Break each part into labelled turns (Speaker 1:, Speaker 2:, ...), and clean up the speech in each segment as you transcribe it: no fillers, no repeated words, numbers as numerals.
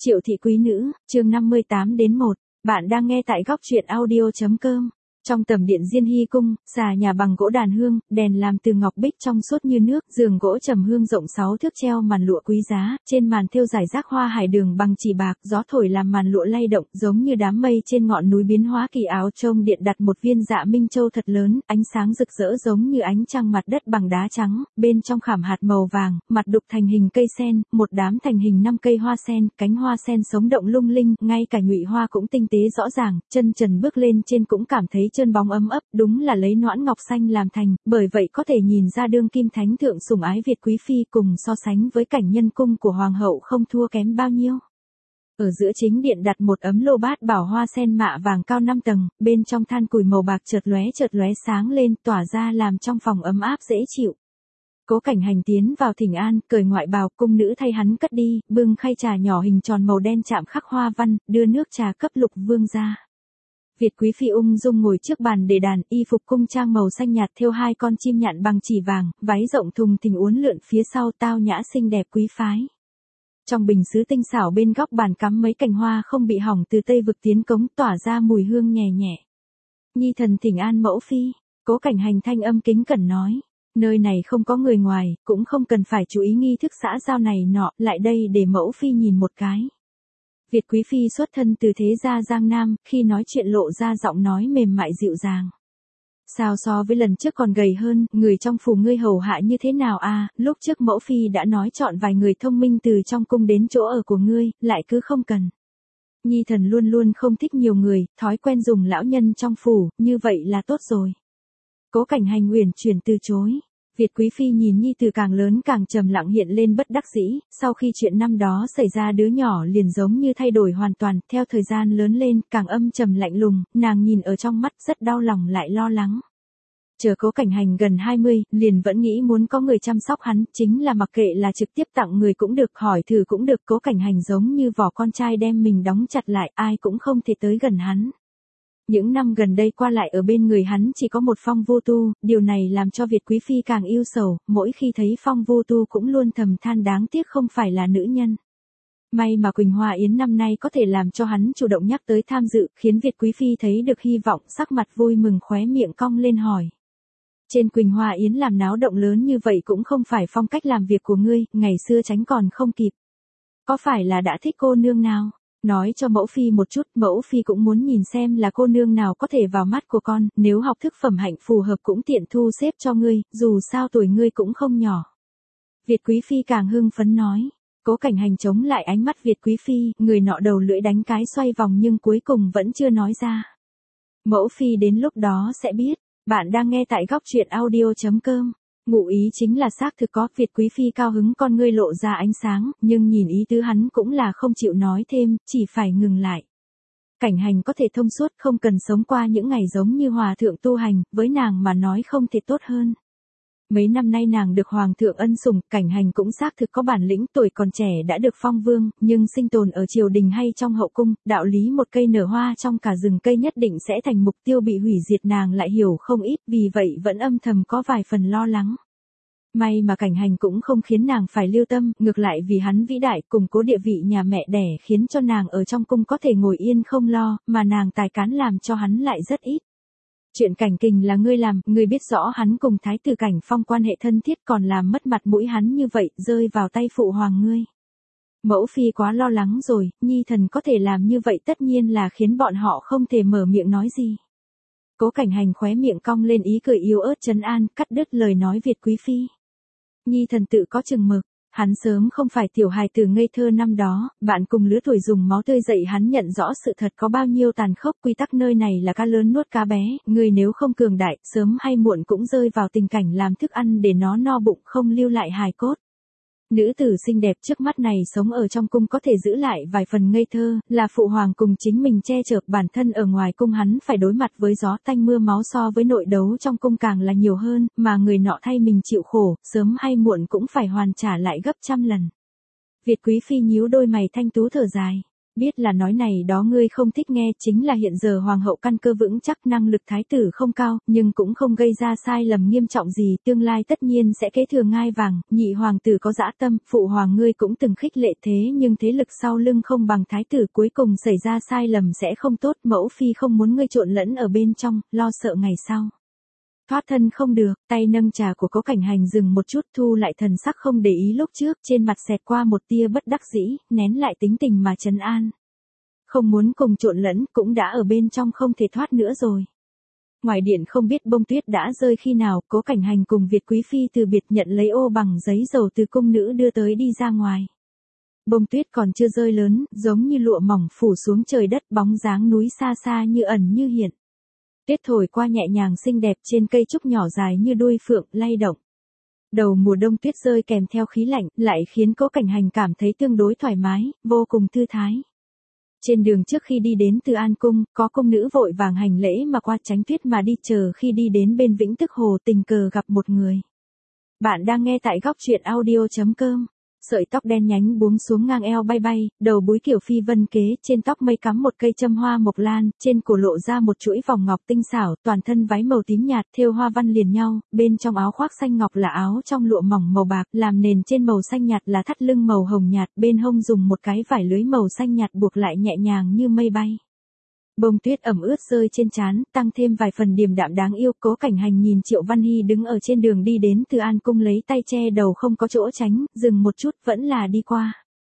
Speaker 1: Triệu thị quý nữ, chương 58-1, bạn đang nghe tại góc truyện audio.com. Trong tầm điện Diên Hy cung, xà nhà bằng gỗ đàn hương, đèn làm từ ngọc bích trong suốt như nước, giường gỗ trầm hương rộng 6 thước treo màn lụa quý giá, trên màn thêu rải rác hoa hải đường bằng chỉ bạc, gió thổi làm màn lụa lay động, giống như đám mây trên ngọn núi biến hóa kỳ áo. Trong điện đặt một viên dạ minh châu thật lớn, ánh sáng rực rỡ giống như ánh trăng, mặt đất bằng đá trắng, bên trong khảm hạt màu vàng, mặt đục thành hình cây sen, một đám thành hình 5 cây hoa sen, cánh hoa sen sống động lung linh, ngay cả nhụy hoa cũng tinh tế rõ ràng, chân trần bước lên trên cũng cảm thấy trơn bóng ấm ấp, đúng là lấy noãn ngọc xanh làm thành, bởi vậy có thể nhìn ra đương kim thánh thượng sủng ái Việt quý phi cùng so sánh với cảnh nhân cung của hoàng hậu không thua kém bao nhiêu. Ở giữa chính điện đặt một ấm lô bát bảo hoa sen mạ vàng cao 5 tầng, bên trong than củi màu bạc chợt lóe sáng lên, tỏa ra làm trong phòng ấm áp dễ chịu. Cố Cảnh Hành tiến vào thỉnh an, cởi ngoại bào, cung nữ thay hắn cất đi, bưng khay trà nhỏ hình tròn màu đen chạm khắc hoa văn, đưa nước trà cấp Lục Vương ra. Việt quý phi ung dung ngồi trước bàn để đàn, y phục cung trang màu xanh nhạt thêu 2 con chim nhạn bằng chỉ vàng, váy rộng thùng thình uốn lượn phía sau, tao nhã xinh đẹp quý phái. Trong bình sứ tinh xảo bên góc bàn cắm mấy cành hoa không bị hỏng từ Tây vực tiến cống, tỏa ra mùi hương nhẹ nhẹ. Nhi thần thỉnh an mẫu phi. Cố Cảnh Hành thanh âm kính cẩn nói, nơi này không có người ngoài, cũng không cần phải chú ý nghi thức xã giao này nọ, lại đây để mẫu phi nhìn một cái. Việt quý phi xuất thân từ thế gia Giang Nam, khi nói chuyện lộ ra giọng nói mềm mại dịu dàng. Sao so với lần trước còn gầy hơn, người trong phủ ngươi hầu hạ như thế nào à, lúc trước mẫu phi đã nói chọn vài người thông minh từ trong cung đến chỗ ở của ngươi, lại cứ không cần. Nhi thần luôn luôn không thích nhiều người, thói quen dùng lão nhân trong phủ, như vậy là tốt rồi. Cố Cảnh Hành uyển chuyển từ chối. Việt quý phi nhìn nhi tử càng lớn càng trầm lặng, hiện lên bất đắc dĩ, sau khi chuyện năm đó xảy ra đứa nhỏ liền giống như thay đổi hoàn toàn, theo thời gian lớn lên, càng âm trầm lạnh lùng, nàng nhìn ở trong mắt rất đau lòng lại lo lắng. Chờ Cố Cảnh Hành gần 20, liền vẫn nghĩ muốn có người chăm sóc hắn, chính là mặc kệ là trực tiếp tặng người cũng được, hỏi thử cũng được, Cố Cảnh Hành giống như vỏ con trai đem mình đóng chặt lại, ai cũng không thể tới gần hắn. Những năm gần đây qua lại ở bên người hắn chỉ có một Phong Vô Tu, điều này làm cho Việt quý phi càng yêu sầu, mỗi khi thấy Phong Vô Tu cũng luôn thầm than đáng tiếc không phải là nữ nhân. May mà Quỳnh Hoa Yến năm nay có thể làm cho hắn chủ động nhắc tới tham dự, khiến Việt quý phi thấy được hy vọng, sắc mặt vui mừng khóe miệng cong lên hỏi. Trên Quỳnh Hoa Yến làm náo động lớn như vậy cũng không phải phong cách làm việc của ngươi, ngày xưa tránh còn không kịp. Có phải là đã thích cô nương nào? Nói cho mẫu phi một chút, mẫu phi cũng muốn nhìn xem là cô nương nào có thể vào mắt của con, nếu học thức phẩm hạnh phù hợp cũng tiện thu xếp cho ngươi, dù sao tuổi ngươi cũng không nhỏ. Việt quý phi càng hưng phấn nói. Cố Cảnh Hành chống lại ánh mắt Việt quý phi, người nọ đầu lưỡi đánh cái xoay vòng nhưng cuối cùng vẫn chưa nói ra. Mẫu phi đến lúc đó sẽ biết. Bạn đang nghe tại góc truyện audio.com. Ngụ ý chính là xác thực có, Việt quý phi cao hứng, con ngươi lộ ra ánh sáng, nhưng nhìn ý tứ hắn cũng là không chịu nói thêm, chỉ phải ngừng lại. Cảnh Hành có thể thông suốt, không cần sống qua những ngày giống như hòa thượng tu hành, với nàng mà nói không thể tốt hơn. Mấy năm nay nàng được hoàng thượng ân sủng, Cảnh Hành cũng xác thực có bản lĩnh, tuổi còn trẻ đã được phong vương, nhưng sinh tồn ở triều đình hay trong hậu cung, đạo lý một cây nở hoa trong cả rừng cây nhất định sẽ thành mục tiêu bị hủy diệt, nàng lại hiểu không ít, vì vậy vẫn âm thầm có vài phần lo lắng. May mà Cảnh Hành cũng không khiến nàng phải lưu tâm, ngược lại vì hắn vĩ đại, củng cố địa vị nhà mẹ đẻ khiến cho nàng ở trong cung có thể ngồi yên không lo, mà nàng tài cán làm cho hắn lại rất ít. Chuyện Cảnh Kình là ngươi làm, ngươi biết rõ hắn cùng Thái tử Cảnh Phong quan hệ thân thiết, còn làm mất mặt mũi hắn như vậy, rơi vào tay phụ hoàng ngươi. Mẫu phi quá lo lắng rồi, nhi thần có thể làm như vậy tất nhiên là khiến bọn họ không thể mở miệng nói gì. Cố Cảnh Hành khóe miệng cong lên ý cười yếu ớt trấn an, cắt đứt lời nói Việt quý phi. Nhi thần tự có chừng mực. Hắn sớm không phải tiểu hài tử ngây thơ năm đó, bạn cùng lứa tuổi dùng máu tươi dạy hắn nhận rõ sự thật có bao nhiêu tàn khốc, quy tắc nơi này là cá lớn nuốt cá bé, người nếu không cường đại, sớm hay muộn cũng rơi vào tình cảnh làm thức ăn để nó no bụng, không lưu lại hài cốt. Nữ tử xinh đẹp trước mắt này sống ở trong cung có thể giữ lại vài phần ngây thơ, là phụ hoàng cùng chính mình che chở, bản thân ở ngoài cung hắn phải đối mặt với gió tanh mưa máu, so với nội đấu trong cung càng là nhiều hơn, mà người nọ thay mình chịu khổ, sớm hay muộn cũng phải hoàn trả lại gấp trăm lần. Việt quý phi nhíu đôi mày thanh tú thở dài. Biết là nói này đó ngươi không thích nghe, chính là hiện giờ hoàng hậu căn cơ vững chắc, năng lực thái tử không cao, nhưng cũng không gây ra sai lầm nghiêm trọng gì, tương lai tất nhiên sẽ kế thừa ngai vàng, nhị hoàng tử có dã tâm, phụ hoàng ngươi cũng từng khích lệ thế nhưng thế lực sau lưng không bằng thái tử, cuối cùng xảy ra sai lầm sẽ không tốt, mẫu phi không muốn ngươi trộn lẫn ở bên trong, lo sợ ngày sau thoát thân không được. Tay nâng trà của Cố Cảnh Hành dừng một chút, thu lại thần sắc không để ý lúc trước, trên mặt xẹt qua một tia bất đắc dĩ, nén lại tính tình mà trấn an. Không muốn cùng trộn lẫn, cũng đã ở bên trong không thể thoát nữa rồi. Ngoài điện không biết bông tuyết đã rơi khi nào, Cố Cảnh Hành cùng Việt Quý Phi từ biệt nhận lấy ô bằng giấy dầu từ cung nữ đưa tới đi ra ngoài. Bông tuyết còn chưa rơi lớn, giống như lụa mỏng phủ xuống trời đất, bóng dáng núi xa xa như ẩn như hiện. Tuyết thổi qua nhẹ nhàng xinh đẹp, trên cây trúc nhỏ dài như đuôi phượng, lay động. Đầu mùa đông tuyết rơi kèm theo khí lạnh, lại khiến Cố Cảnh Hành cảm thấy tương đối thoải mái, vô cùng thư thái. Trên đường trước khi đi đến Từ An Cung, có cung nữ vội vàng hành lễ mà qua tránh tuyết mà đi, chờ khi đi đến bên Vĩnh Tức Hồ tình cờ gặp một người. Bạn đang nghe tại góc truyện audio.com. Sợi tóc đen nhánh buông xuống ngang eo bay bay, đầu búi kiểu phi vân kế, trên tóc mây cắm một cây châm hoa mộc lan, trên cổ lộ ra một chuỗi vòng ngọc tinh xảo, toàn thân váy màu tím nhạt thêu hoa văn liền nhau, bên trong áo khoác xanh ngọc là áo trong lụa mỏng màu bạc, làm nền trên màu xanh nhạt là thắt lưng màu hồng nhạt, bên hông dùng một cái vải lưới màu xanh nhạt buộc lại nhẹ nhàng như mây bay. Bông tuyết ẩm ướt rơi trên trán, tăng thêm vài phần điềm đạm đáng yêu. Cố Cảnh Hành nhìn Triệu Văn Hy đứng ở trên đường đi đến Từ An Cung, lấy tay che đầu không có chỗ tránh, dừng một chút vẫn là đi qua.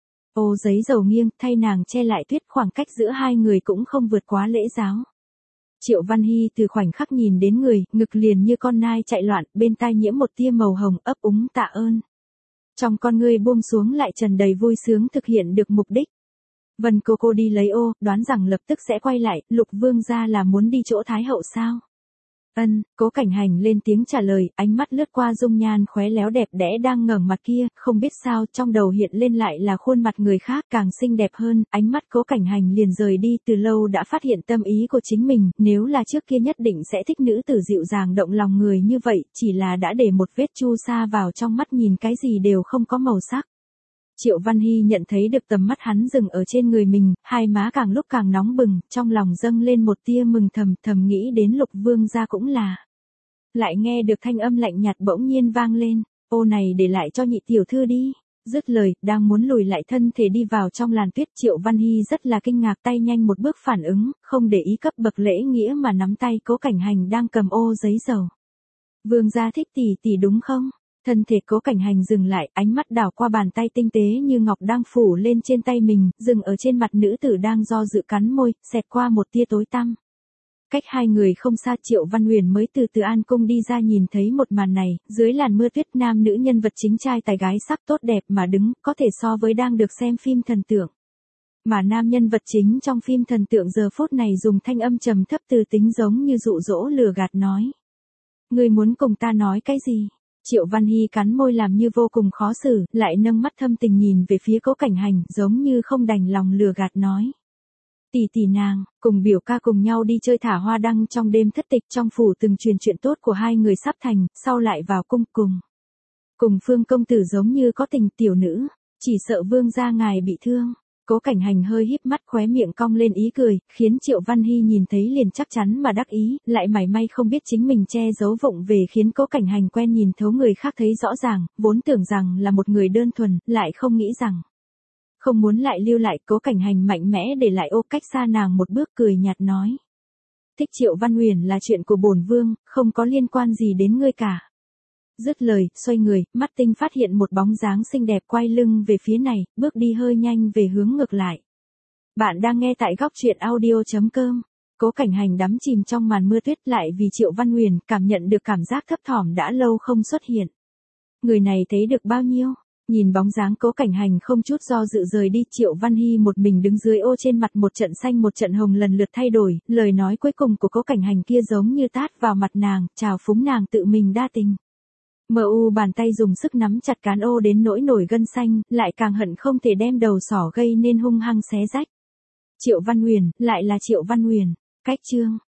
Speaker 1: Ô giấy dầu nghiêng, thay nàng che lại tuyết, khoảng cách giữa hai người cũng không vượt quá lễ giáo. Triệu Văn Hy từ khoảnh khắc nhìn đến người, ngực liền như con nai chạy loạn, bên tai nhiễm một tia màu hồng, ấp úng tạ ơn. Trong con ngươi buông xuống lại tràn đầy vui sướng thực hiện được mục đích. Vân cô đi lấy ô, đoán rằng lập tức sẽ quay lại, Lục vương gia là muốn đi chỗ Thái hậu sao? Ân, Cố Cảnh Hành lên tiếng trả lời, ánh mắt lướt qua dung nhan khéo léo đẹp đẽ đang ngẩng mặt kia, không biết sao trong đầu hiện lên lại là khuôn mặt người khác càng xinh đẹp hơn, ánh mắt Cố Cảnh Hành liền rời đi, từ lâu đã phát hiện tâm ý của chính mình, nếu là trước kia nhất định sẽ thích nữ tử dịu dàng động lòng người như vậy, chỉ là đã để một vết chu sa vào trong mắt, nhìn cái gì đều không có màu sắc. Triệu Văn Hy nhận thấy được tầm mắt hắn dừng ở trên người mình, hai má càng lúc càng nóng bừng, trong lòng dâng lên một tia mừng thầm nghĩ đến Lục vương gia cũng là. Lại nghe được thanh âm lạnh nhạt bỗng nhiên vang lên, ô này để lại cho nhị tiểu thư đi. Dứt lời, đang muốn lùi lại thân thể đi vào trong làn tuyết, Triệu Văn Hy rất là kinh ngạc, tay nhanh một bước phản ứng, không để ý cấp bậc lễ nghĩa mà nắm tay Cố Cảnh Hành đang cầm ô giấy dầu. Vương gia thích tỷ đúng không? Thân thể Cố Cảnh Hành dừng lại, ánh mắt đảo qua bàn tay tinh tế như ngọc đang phủ lên trên tay mình, dừng ở trên mặt nữ tử đang do dự cắn môi, xẹt qua một tia tối tăm. Cách hai người không xa, Triệu Văn Huyền mới từ Từ An Cung đi ra, nhìn thấy một màn này, dưới làn mưa tuyết nam nữ nhân vật chính trai tài gái sắc tốt đẹp mà đứng, có thể so với đang được xem phim thần tượng. Mà nam nhân vật chính trong phim thần tượng giờ phút này dùng thanh âm trầm thấp từ tính giống như dụ dỗ lừa gạt nói. Ngươi muốn cùng ta nói cái gì? Triệu Văn Hy cắn môi làm như vô cùng khó xử, lại nâng mắt thâm tình nhìn về phía Cố Cảnh Hành, giống như không đành lòng lừa gạt nói. Tỷ nàng, cùng biểu ca cùng nhau đi chơi thả hoa đăng trong đêm thất tịch, trong phủ từng truyền chuyện tốt của hai người sắp thành, sau lại vào cung cùng Phương công tử giống như có tình, tiểu nữ, chỉ sợ vương gia ngài bị thương. Cố Cảnh Hành hơi híp mắt, khóe miệng cong lên ý cười, khiến Triệu Văn Hy nhìn thấy liền chắc chắn mà đắc ý, lại mảy may không biết chính mình che giấu vụng về, khiến Cố Cảnh Hành quen nhìn thấu người khác thấy rõ ràng, vốn tưởng rằng là một người đơn thuần, lại không nghĩ rằng. Không muốn lại lưu lại, Cố Cảnh Hành mạnh mẽ để lại ô cách xa nàng một bước, cười nhạt nói. Thích Triệu Văn Huyền là chuyện của bổn vương, không có liên quan gì đến ngươi cả. Dứt lời, xoay người, mắt tinh phát hiện một bóng dáng xinh đẹp quay lưng về phía này, bước đi hơi nhanh về hướng ngược lại. Bạn đang nghe tại góc truyện audio.com. Cố Cảnh Hành đắm chìm trong màn mưa tuyết, lại vì Triệu Văn Huyền cảm nhận được cảm giác thấp thỏm đã lâu không xuất hiện. Người này thấy được bao nhiêu? Nhìn bóng dáng Cố Cảnh Hành không chút do dự rời đi, Triệu Văn Hy một mình đứng dưới ô, trên mặt một trận xanh một trận hồng lần lượt thay đổi, lời nói cuối cùng của Cố Cảnh Hành kia giống như tát vào mặt nàng, chào phúng nàng tự mình đa tình. Bàn tay dùng sức nắm chặt cán ô đến nỗi nổi gân xanh, lại càng hận không thể đem đầu sỏ gây nên hung hăng xé rách. Triệu Văn Huyền, lại là Triệu Văn Huyền. Cách chương